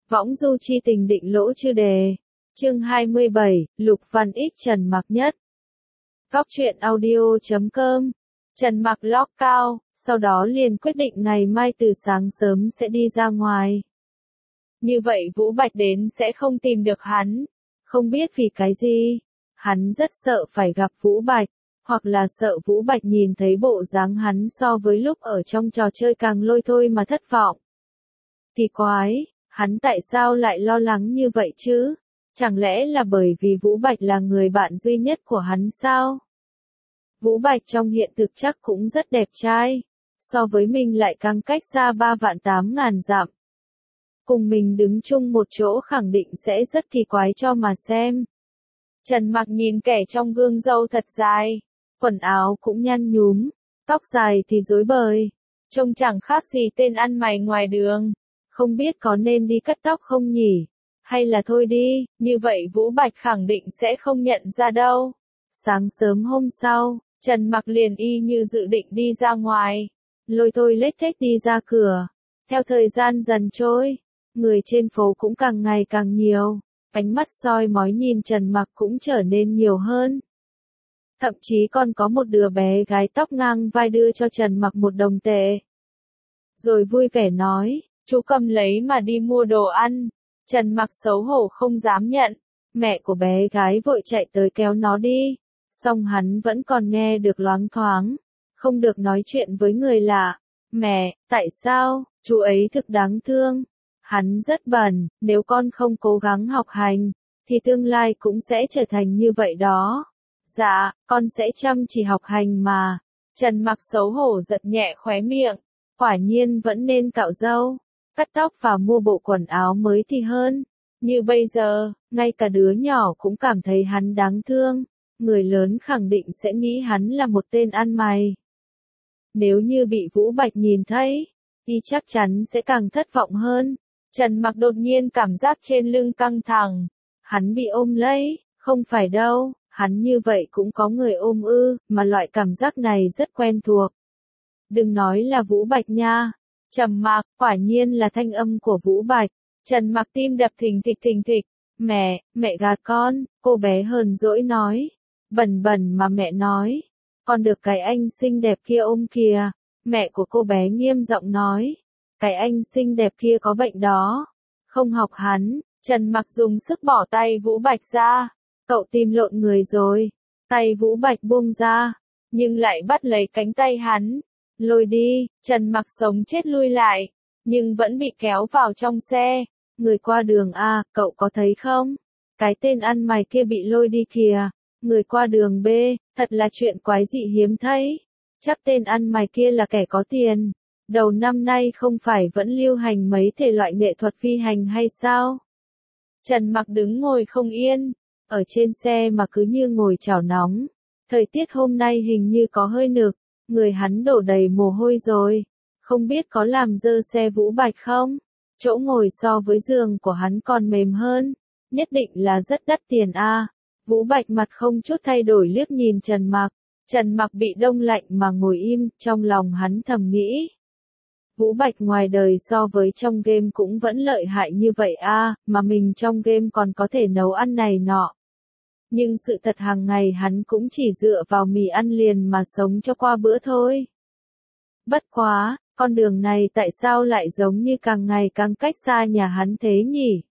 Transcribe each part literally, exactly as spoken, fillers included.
Võng du chi tình định lỗ chư đề. Chương hai mươi bảy, Lục Văn Ích Trần Mặc Nhất. Góc truyện audio chấm com. Trần Mặc log cao, sau đó liền quyết định ngày mai từ sáng sớm sẽ đi ra ngoài. Như vậy Vũ Bạch đến sẽ không tìm được hắn. Không biết vì cái gì. Hắn rất sợ phải gặp Vũ Bạch, hoặc là sợ Vũ Bạch nhìn thấy bộ dáng hắn so với lúc ở trong trò chơi càng lôi thôi mà thất vọng. Kỳ quái, hắn tại sao lại lo lắng như vậy chứ? Chẳng lẽ là bởi vì Vũ Bạch là người bạn duy nhất của hắn sao? Vũ Bạch trong hiện thực chắc cũng rất đẹp trai, so với mình lại càng cách xa ba vạn tám ngàn dặm. Cùng mình đứng chung một chỗ khẳng định sẽ rất kỳ quái cho mà xem. Trần Mặc nhìn kẻ trong gương râu thật dài, quần áo cũng nhăn nhúm, tóc dài thì rối bời, trông chẳng khác gì tên ăn mày ngoài đường. Không biết có nên đi cắt tóc không nhỉ? Hay là thôi đi, như vậy Vũ Bạch khẳng định sẽ không nhận ra đâu. Sáng sớm hôm sau, Trần Mặc liền y như dự định đi ra ngoài, lôi thôi lết thết đi ra cửa. Theo thời gian dần trôi, người trên phố cũng càng ngày càng nhiều, ánh mắt soi mói nhìn Trần Mặc cũng trở nên nhiều hơn. Thậm chí còn có một đứa bé gái tóc ngang vai đưa cho Trần Mặc một đồng tệ. Rồi vui vẻ nói, chú cầm lấy mà đi mua đồ ăn. Trần Mặc xấu hổ không dám nhận. Mẹ của bé gái vội chạy tới kéo nó đi. Song hắn vẫn còn nghe được loáng thoáng. Không được nói chuyện với người lạ. Mẹ, tại sao? Chú ấy thực đáng thương. Hắn rất bẩn, nếu con không cố gắng học hành, thì tương lai cũng sẽ trở thành như vậy đó. Dạ, con sẽ chăm chỉ học hành mà. Trần Mặc xấu hổ giật nhẹ khóe miệng. Quả nhiên vẫn nên cạo râu, cắt tóc và mua bộ quần áo mới thì hơn. Như bây giờ, ngay cả đứa nhỏ cũng cảm thấy hắn đáng thương. Người lớn khẳng định sẽ nghĩ hắn là một tên ăn mày. Nếu như bị Vũ Bạch nhìn thấy, y chắc chắn sẽ càng thất vọng hơn. Trần Mặc đột nhiên cảm giác trên lưng căng thẳng. Hắn bị ôm lấy, không phải đâu, hắn như vậy cũng có người ôm ư, mà loại cảm giác này rất quen thuộc. Đừng nói là Vũ Bạch nha. Trầm Mặc, quả nhiên là thanh âm của Vũ Bạch. Trần Mặc tim đập thình thịch thình thịch. Mẹ, mẹ gạt con, cô bé hờn dỗi nói. Bẩn bẩn mà mẹ nói. Con được cái anh xinh đẹp kia ôm kìa. Mẹ của cô bé nghiêm giọng nói. Cái anh xinh đẹp kia có bệnh đó. Không học hắn. Trần Mặc dùng sức bỏ tay Vũ Bạch ra. Cậu tìm lộn người rồi. Tay Vũ Bạch buông ra, nhưng lại bắt lấy cánh tay hắn. Lôi đi. Trần Mặc sống chết lui lại, nhưng vẫn bị kéo vào trong xe. Người qua đường A, cậu có thấy không? Cái tên ăn mày kia bị lôi đi kìa. Người qua đường B, thật là chuyện quái dị hiếm thấy. Chắc tên ăn mày kia là kẻ có tiền. Đầu năm nay không phải vẫn lưu hành mấy thể loại nghệ thuật phi hành hay sao? Trần Mặc đứng ngồi không yên, ở trên xe mà cứ như ngồi chảo nóng. Thời tiết hôm nay hình như có hơi nực, người hắn đổ đầy mồ hôi rồi. Không biết có làm dơ xe Vũ Bạch không? Chỗ ngồi so với giường của hắn còn mềm hơn, nhất định là rất đắt tiền a. Vũ Bạch mặt không chút thay đổi liếc nhìn Trần Mặc. Trần Mặc bị đông lạnh mà ngồi im, trong lòng hắn thầm nghĩ. Vũ Bạch ngoài đời so với trong game cũng vẫn lợi hại như vậy a, mà mình trong game còn có thể nấu ăn này nọ. Nhưng sự thật hàng ngày hắn cũng chỉ dựa vào mì ăn liền mà sống cho qua bữa thôi. Bất quá, con đường này tại sao lại giống như càng ngày càng cách xa nhà hắn thế nhỉ?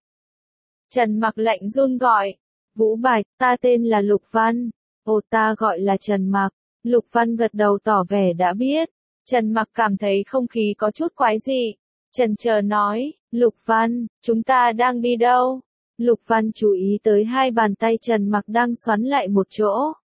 Trần Mặc lạnh run gọi. Vũ Bạch, ta tên là Lục Văn. Ồ, ta gọi là Trần Mặc. Lục Văn gật đầu tỏ vẻ đã biết. Trần Mặc cảm thấy không khí có chút quái dị. Trần chờ nói, Lục Văn, chúng ta đang đi đâu? Lục Văn chú ý tới hai bàn tay Trần Mặc đang xoắn lại một chỗ.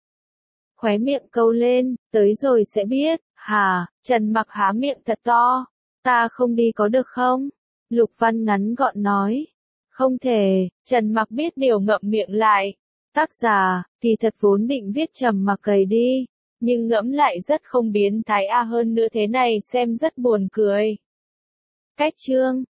Khóe miệng câu lên, tới rồi sẽ biết. Hả? Trần Mặc há miệng thật to. Ta không đi có được không? Lục Văn ngắn gọn nói. Không thể. Trần Mặc biết điều ngậm miệng lại. Tác giả, thì thật vốn định viết Trầm Mặc cày đi. Nhưng ngẫm lại rất không biến thái a, hơn nữa thế này xem rất buồn cười. Cách chương